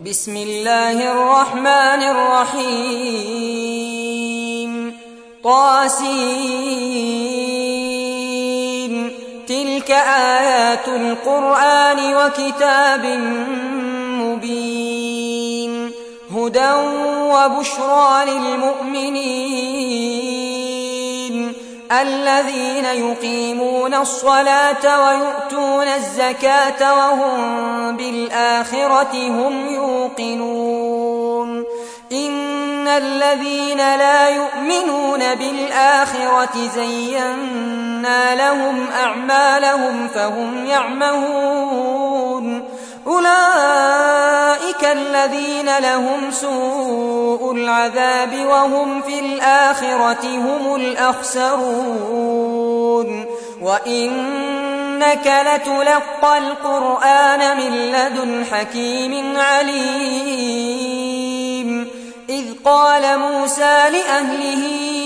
بسم الله الرحمن الرحيم طاسين تلك آيات القرآن وكتاب مبين هدى وبشرى للمؤمنين الذين يقيمون الصلاة ويؤتون الزكاة وهم بالآخرة هم يوقنون إن الذين لا يؤمنون بالآخرة زينا لهم أعمالهم فهم يعمهون أولئك الذين لهم سوء العذاب وهم في الآخرة هم الأخسرون وإنك لتلقى القرآن من لدن حكيم عليم إذ قال موسى لأهله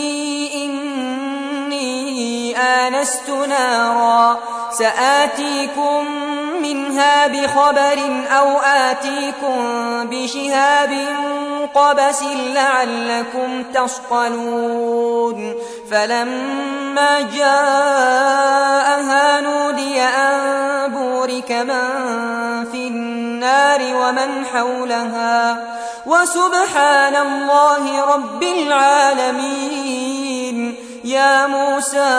إني آنست نارا سآتيكم منها بخبر أو آتيكم بشهاب قبس لعلكم تصطلون فلما جاءها نودي أن بورك من في النار ومن حولها وسبحان الله رب العالمين يا موسى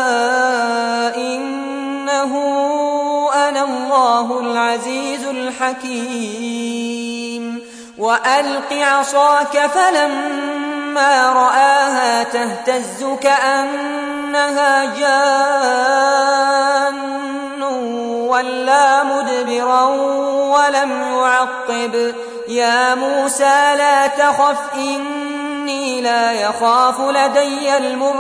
إنه أنا الله العزيز الحكيم وألق عصاك فلما رآها تهتز كأنها جان ولا مدبرا ولم يعقب يا موسى لا تخف إني لا يخاف لدي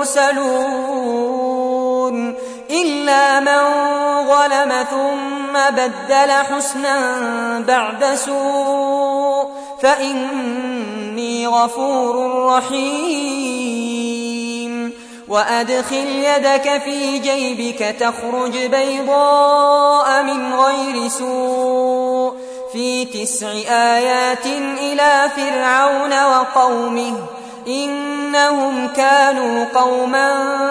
المرسلون إلا من ظلم ثم بدل حسنا بعد سوء فإني غفور رحيم وأدخل يدك في جيبك تخرج بيضاء من غير سوء في 9 آيات إلى فرعون وقومه إنهم كانوا قوما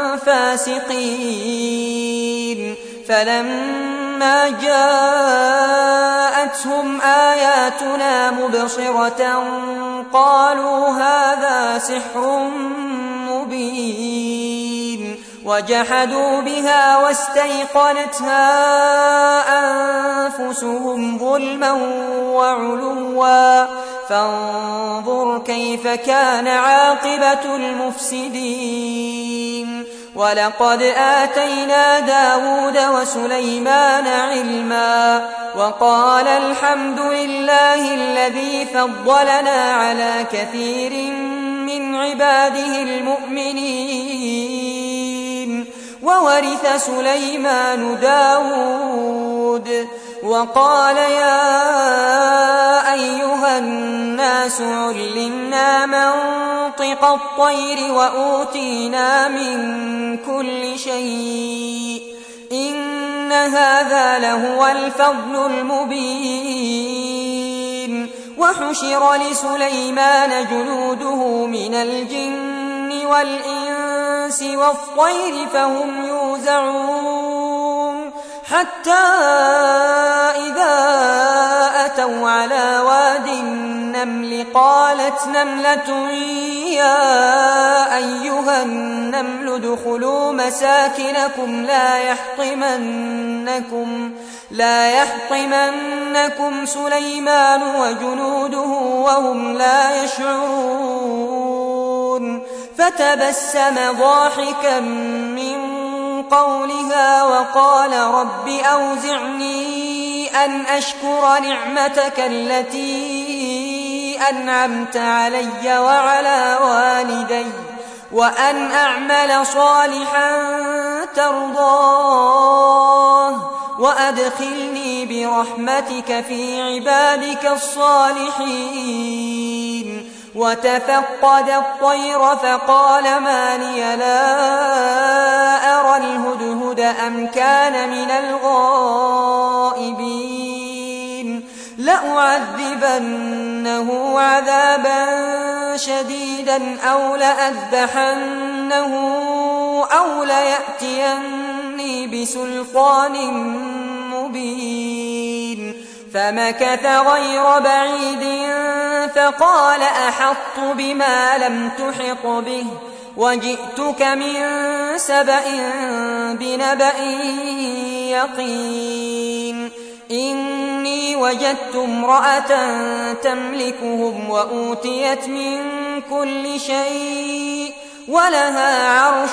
فاسقين فلما جاءتهم آياتنا مبصرة قالوا هذا سحر مبين وجحدوا بها واستيقنتها أنفسهم ظلما وعلوا فانظر كيف كان عاقبة المفسدين ولقد آتينا داود وسليمان علما وقال الحمد لله الذي فضلنا على كثير من عباده المؤمنين وورث سليمان داود وقال يا أيها الناس علمنا منطق الطير وأوتينا من كل شيء إن هذا لهو الفضل المبين وحشر لسليمان جنوده من الجن والإنس والطير فهم يوزعون حتى إذا أتوا على واد النمل قالت نملة يا أيها النمل ادخلوا مساكنكم لا يحطمنكم سليمان وجنوده وهم لا يشعرون فتبسم ضاحكا من قولها وقال رب أوزعني أن أشكر نعمتك التي أنعمت علي وعلى والدي وأن أعمل صالحا ترضاه وأدخلني برحمتك في عبادك الصالحين وتفقد الطير فقال ما لي لا أرى الهدهد أم كان من الغائبين لأعذبنه عذابا شديدا أو لأذبحنه أو ليأتيني بسلطان مبين. فمكث غير بعيد فقال أحطت بما لم تحط به وجئتك من سبأ بنبأ يقين. إني وجدت امرأة تملكهم وأوتيت من كل شيء ولها عرش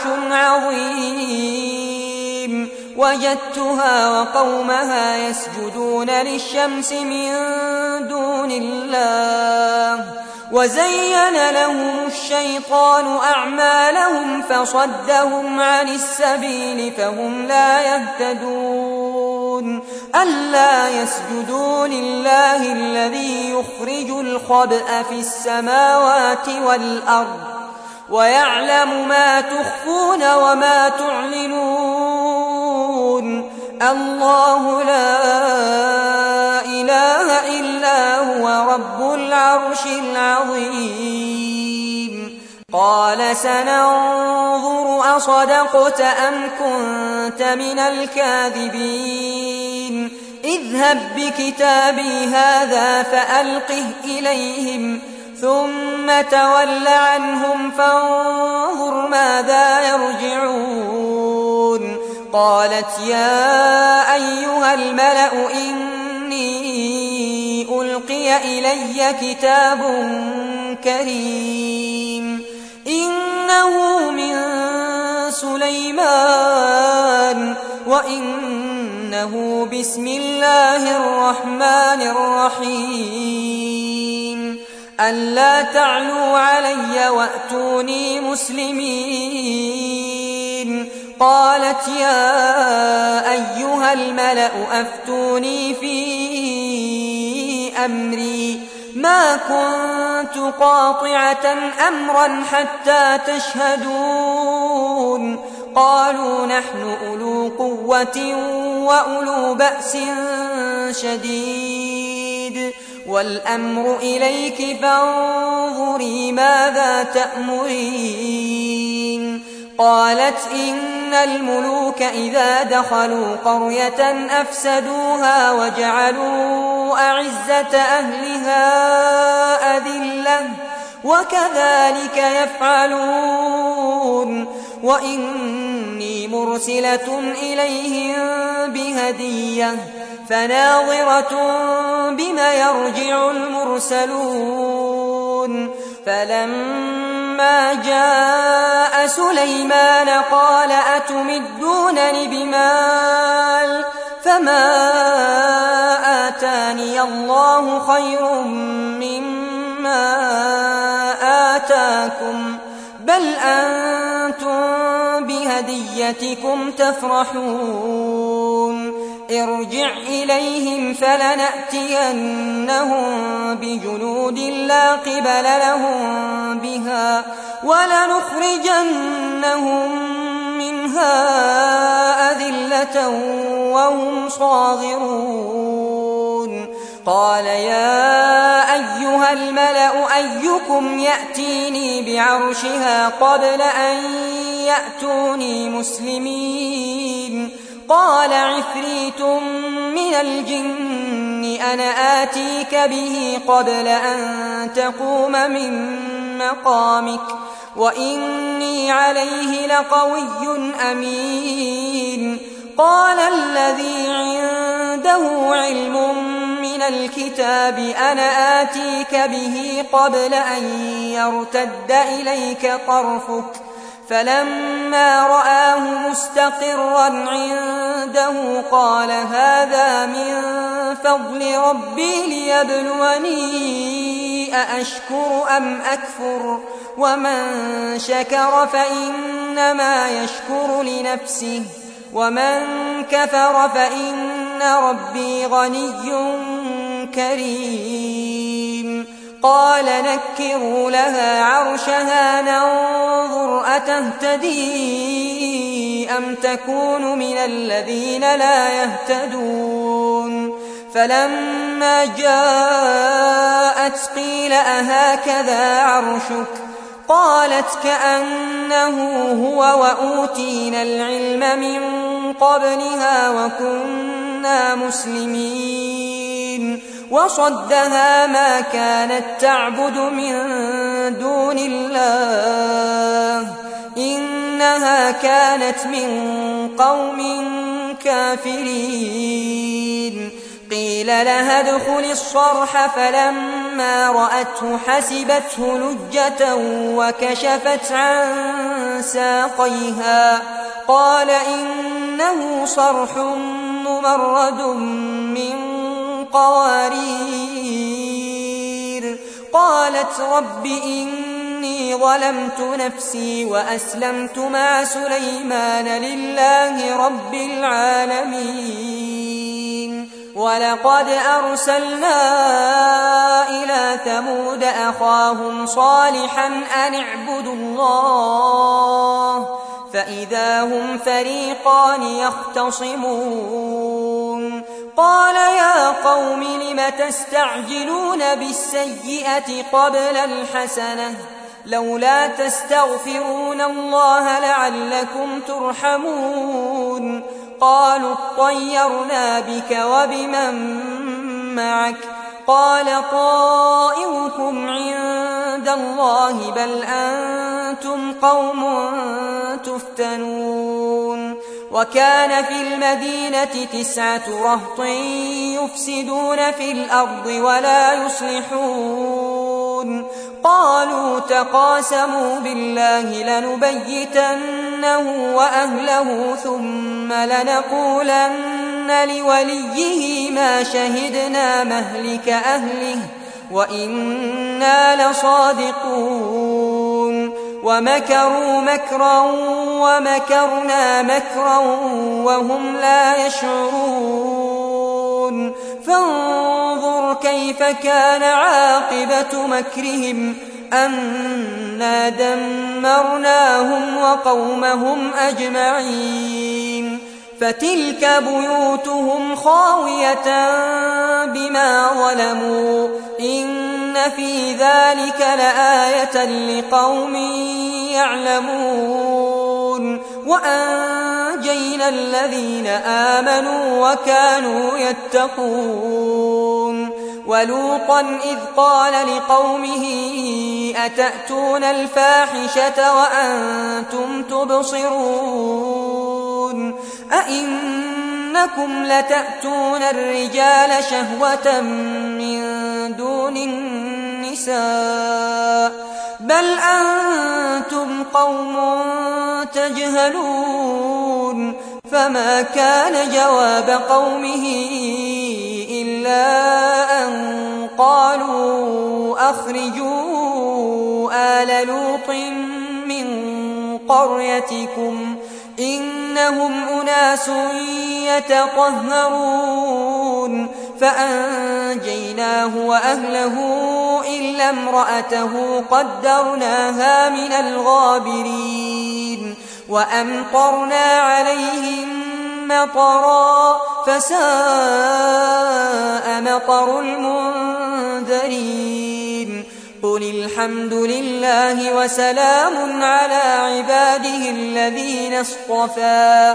عظيم. وجدتها وقومها يسجدون للشمس من دون الله وزين لهم الشيطان أعمالهم فصدهم عن السبيل فهم لا يهتدون. ألا يسجدوا لله الذي يخرج الخبأ في السماوات والأرض ويعلم ما تخفون وما تعلنون. الله لا إله إلا هو رب العرش العظيم. قال سننظر أصدقت أم كنت من الكاذبين. اذهب بكتابي هذا فألقه إليهم ثم تول عنهم فانظر ماذا يرجعون. قالت يا أيها الملأ إني ألقي إلي كتاب كريم إنه من سليمان وإنه بسم الله الرحمن الرحيم. ألا تعلوا علي وأتوني مسلمين. قالت يا أيها الملأ أفتوني في أمري ما كنت قاطعة أمرا حتى تشهدون. قالوا نحن أولو قوة وأولو بأس شديد والأمر إليك فانظري ماذا تأمرين. قالت إن الملوك إذا دخلوا قرية أفسدوها وجعلوا أعزة أهلها أذلة وكذلك يفعلون. وإني مرسلة إليهم بهدية فناظرة بما يرجع المرسلون. فلما جاء سليمان قال أتمدونني بمال فما آتاني الله خير مما آتاكم بل أنتم بهديتكم تفرحون. ارجع إليهم فلنأتينهم بجنود لا قبل لهم بها ولنخرجنهم منها أذلة وهم صاغرون. قال يا أيها الملأ أيكم يأتيني بعرشها قبل أن يأتوني مسلمين. قال عفريت من الجن أنا آتيك به قبل أن تقوم من مقامك وإني عليه لقوي أمين. قال الذي عنده علم من الكتاب أنا آتيك به قبل أن يرتد إليك طرفك. فلما رآه مستقرا عنده قال هذا من فضل ربي ليبلوني أأشكر أم أكفر ومن شكر فإنما يشكر لنفسه ومن كفر فإن ربي غني كريم. قال نكروا لها عرشها ننظر أتهتدي أم تكون من الذين لا يهتدون. فلما جاءت قيل أهكذا عرشك قالت كأنه هو وأوتينا العلم من قبلها وكنا مسلمين وصدها ما كانت تعبد من دون الله إنها كانت من قوم كافرين قيل لها ادخل الصرح فلما رأته حسبته لجة وكشفت عن ساقيها قال إنه صرح ممرد من قوارير قالت رب إني ظلمت نفسي وأسلمت مع سليمان لله رب العالمين ولقد أرسلنا إلى ثمود أخاهم صالحا أن اعبدوا الله فإذا هم فريقان يختصمون قال يا قوم لم تستعجلون بالسيئة قبل الحسنة لولا تستغفرون الله لعلكم ترحمون قالوا اطيرنا بك وبمن معك قال طائركم عند الله بل أنتم قوم تفتنون وكان في المدينة 9 رهط يفسدون في الأرض ولا يصلحون قالوا تقاسموا بالله لنبيتنه وأهله ثم لنقولن لوليه ما شهدنا مهلك أهله وإنا لصادقون ومكروا مكرا ومكرنا مكرا وهم لا يشعرون فانظر كيف كان عاقبة مكرهم أنا دمرناهم وقومهم أجمعين فتلك بيوتهم خاوية بما ظلموا إن في ذلك لآية لقوم يعلمون وأنجينا الذين آمنوا وكانوا يتقون ولوطا إذ قال لقومه أتأتون الفاحشة وأنتم تبصرون أئنكم لتأتون الرجال شهوة من دون النساء بل أنتم قوم تجهلون فما كان جواب قومه إلا أن قالوا أخرجوا آل لوط من قريتكم إنهم أناس يتطهرون فأنجيناه وأهله إلا امرأته قدرناها من الغابرين وأمطرنا عليهم مطرا فساء مطر المنذرين قل الحمد لله وسلام على عباده الذين اصطفى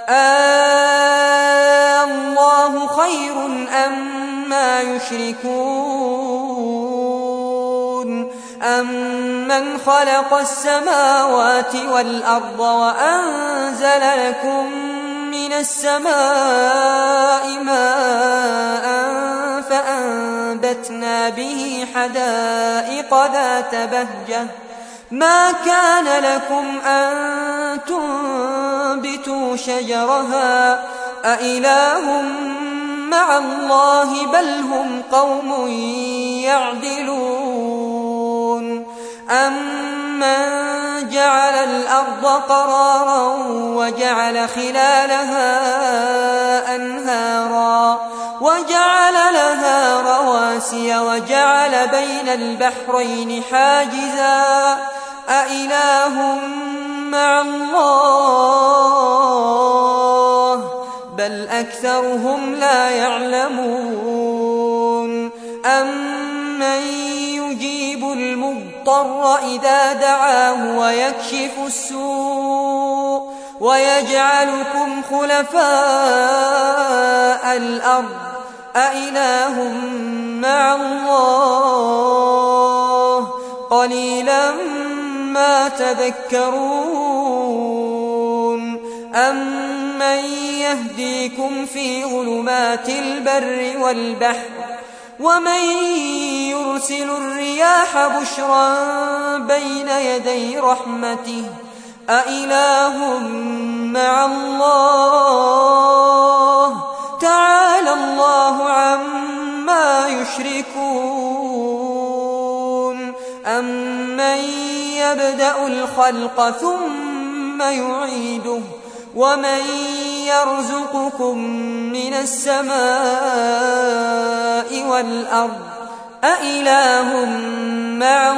الله خير أما يشركون أمن خلق السماوات والأرض وأنزل لكم من السماء ماء فأنبتنا به حدائق ذات بهجة ما كان لكم أن تنبتوا شجرها أإله مع الله بل هم قوم يعدلون أمن جعل الأرض قرارا وجعل خلالها أنهارا وجعل لها رواسي وجعل بين البحرين حاجزا أإله مع الله بل أكثرهم لا يعلمون أمن يجيب المضطر إذا دعاه ويكشف السوء ويجعلكم خلفاء الأرض أإله مع الله قليلا ما تذكرون أمن يهديكم في ظلمات البر والبحر ومن يرسل الرياح بشرا بين يدي رحمته أإله مع الله تعالى الله عما يشركون أمن يبدأ الخلق ثم يعيده ومن يرزقكم من السماء والأرض أإله مع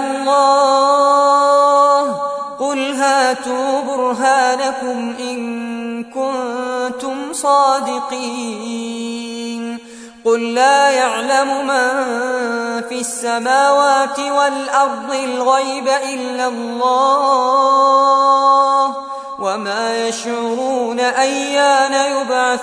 الله قل هاتوا برهانكم إن كنتم صادقين قل لا يعلم من في السماوات والأرض الغيب إلا الله وما يشعرون أيان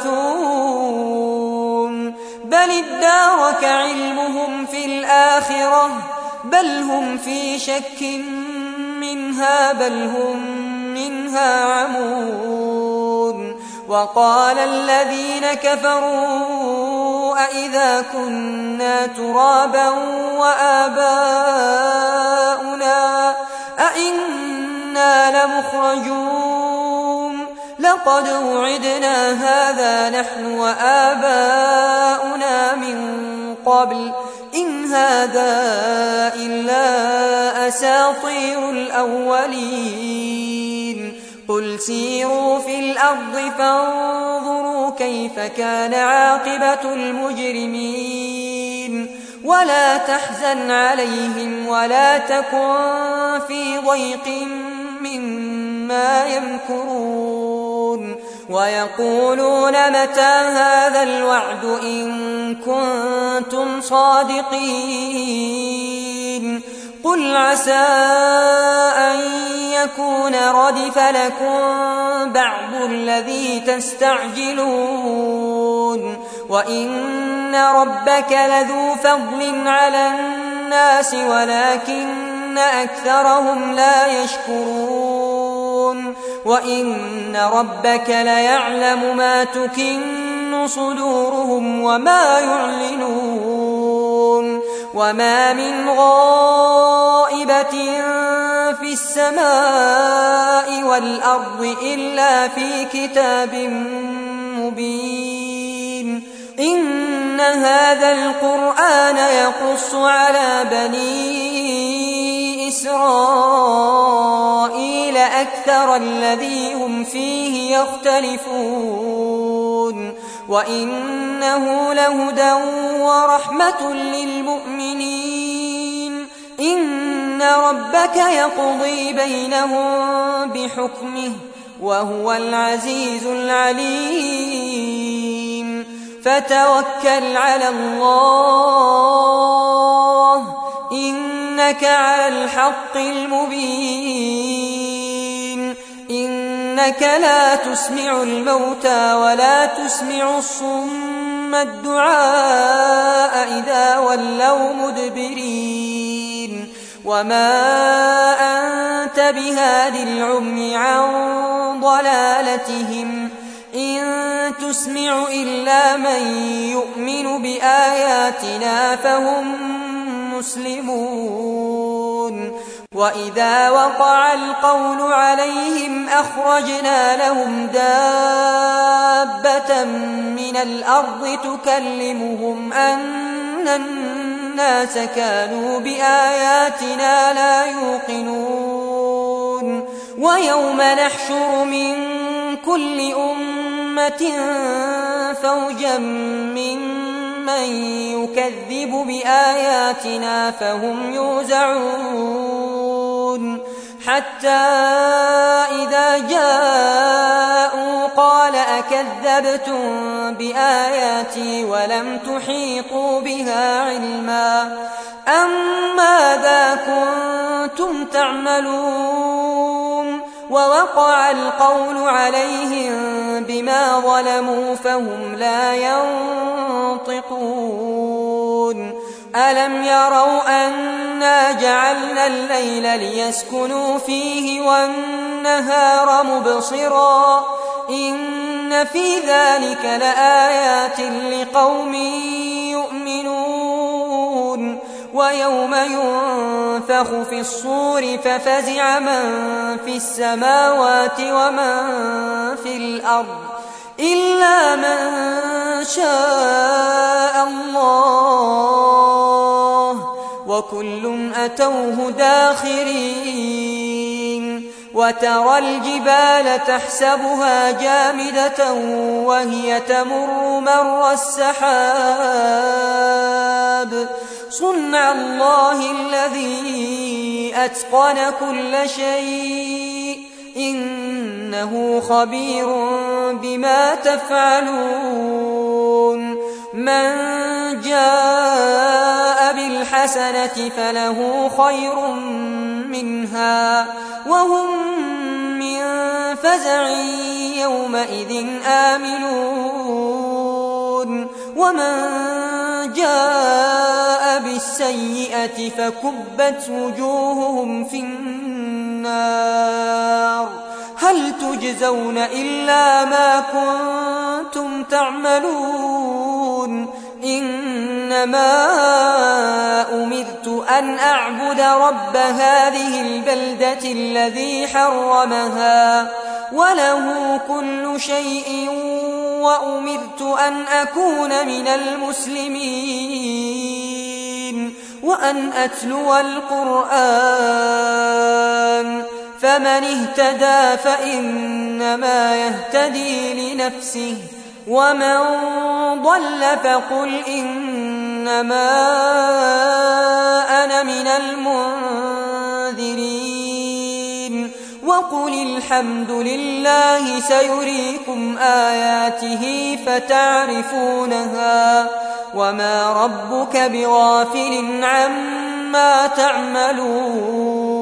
يبعثون بل ادارك علمهم في الآخرة بل هم في شك منها بل هم منها عمون وقال الذين كفروا أئذا كنا ترابا وآباؤنا أئنا لمخرجون لقد وعدنا هذا نحن وآباؤنا من قبل إن هذا إلا أساطير الأولين قل سيروا في الأرض فانظروا كيف كان عاقبة المجرمين ولا تحزن عليهم ولا تكن في ضيق مما يمكرون ويقولون متى هذا الوعد إن كنتم صادقين قل عسى أن يكون ردف لكم بعض الذي تستعجلون وإن ربك لذو فضل على الناس ولكن أكثرهم لا يشكرون وإن ربك ليعلم ما تكن صدورهم وما يعلنون وما من غائبة في السماء والأرض إلا في كتاب مبين إن هذا القرآن يقص على بني إسرائيل أكثر الذي هم فيه يختلفون وإنه لهدى ورحمة للمؤمنين إن ربك يقضي بينهم بحكمه وهو العزيز العليم فتوكل على الله إنك على الحق المبين إنك لا تسمع الموتى ولا تسمع الصم الدعاء إذا ولوا مدبرين وما أنت بهاد العمي عن ضلالتهم إن تسمع إلا من يؤمن بآياتنا فهم مسلمون وإذا وقع القول عليهم أخرجنا لهم دابة من الأرض تكلمهم أن الناس كانوا بآياتنا لا يوقنون ويوم نحشر من كل أمة فوجا ممن يكذب بآياتنا فهم يوزعون حتى إذا جاءوا قال قال أكذبتم بآياتي ولم تحيطوا بها علما أم ماذا كنتم تعملون ووقع القول عليهم بما ظلموا فهم لا ينطقون ألم يروا أنا جعلنا الليل ليسكنوا فيه والنهار مبصرا إن في ذلك لآيات لقوم يؤمنون ويوم ينفخ في الصور ففزع من في السماوات ومن في الأرض إلا من شاء الله وكل أتوه داخرين وترى الجبال تحسبها جامدة وهي تمر مر السحاب صنع الله الذي أتقن كل شيء إنه خبير بما تفعلون من جاء بالحسنة فله خير منها وهم من فزع يومئذ آمنون ومن جاء بالسيئة فكبت وجوههم في النار هل تجزون إلا ما كنتم تعملون إنما أمرت أن أعبد رب هذه البلدة الذي حرمها وله كل شيء وأمرت أن أكون من المسلمين وأن أتلو القرآن فمن اهتدى فإنما يهتدي لنفسه ومن ضل فقل إنما أنا من المنذرين وقل الحمد لله سيريكم آياته فتعرفونها وما ربك بغافل عما تعملون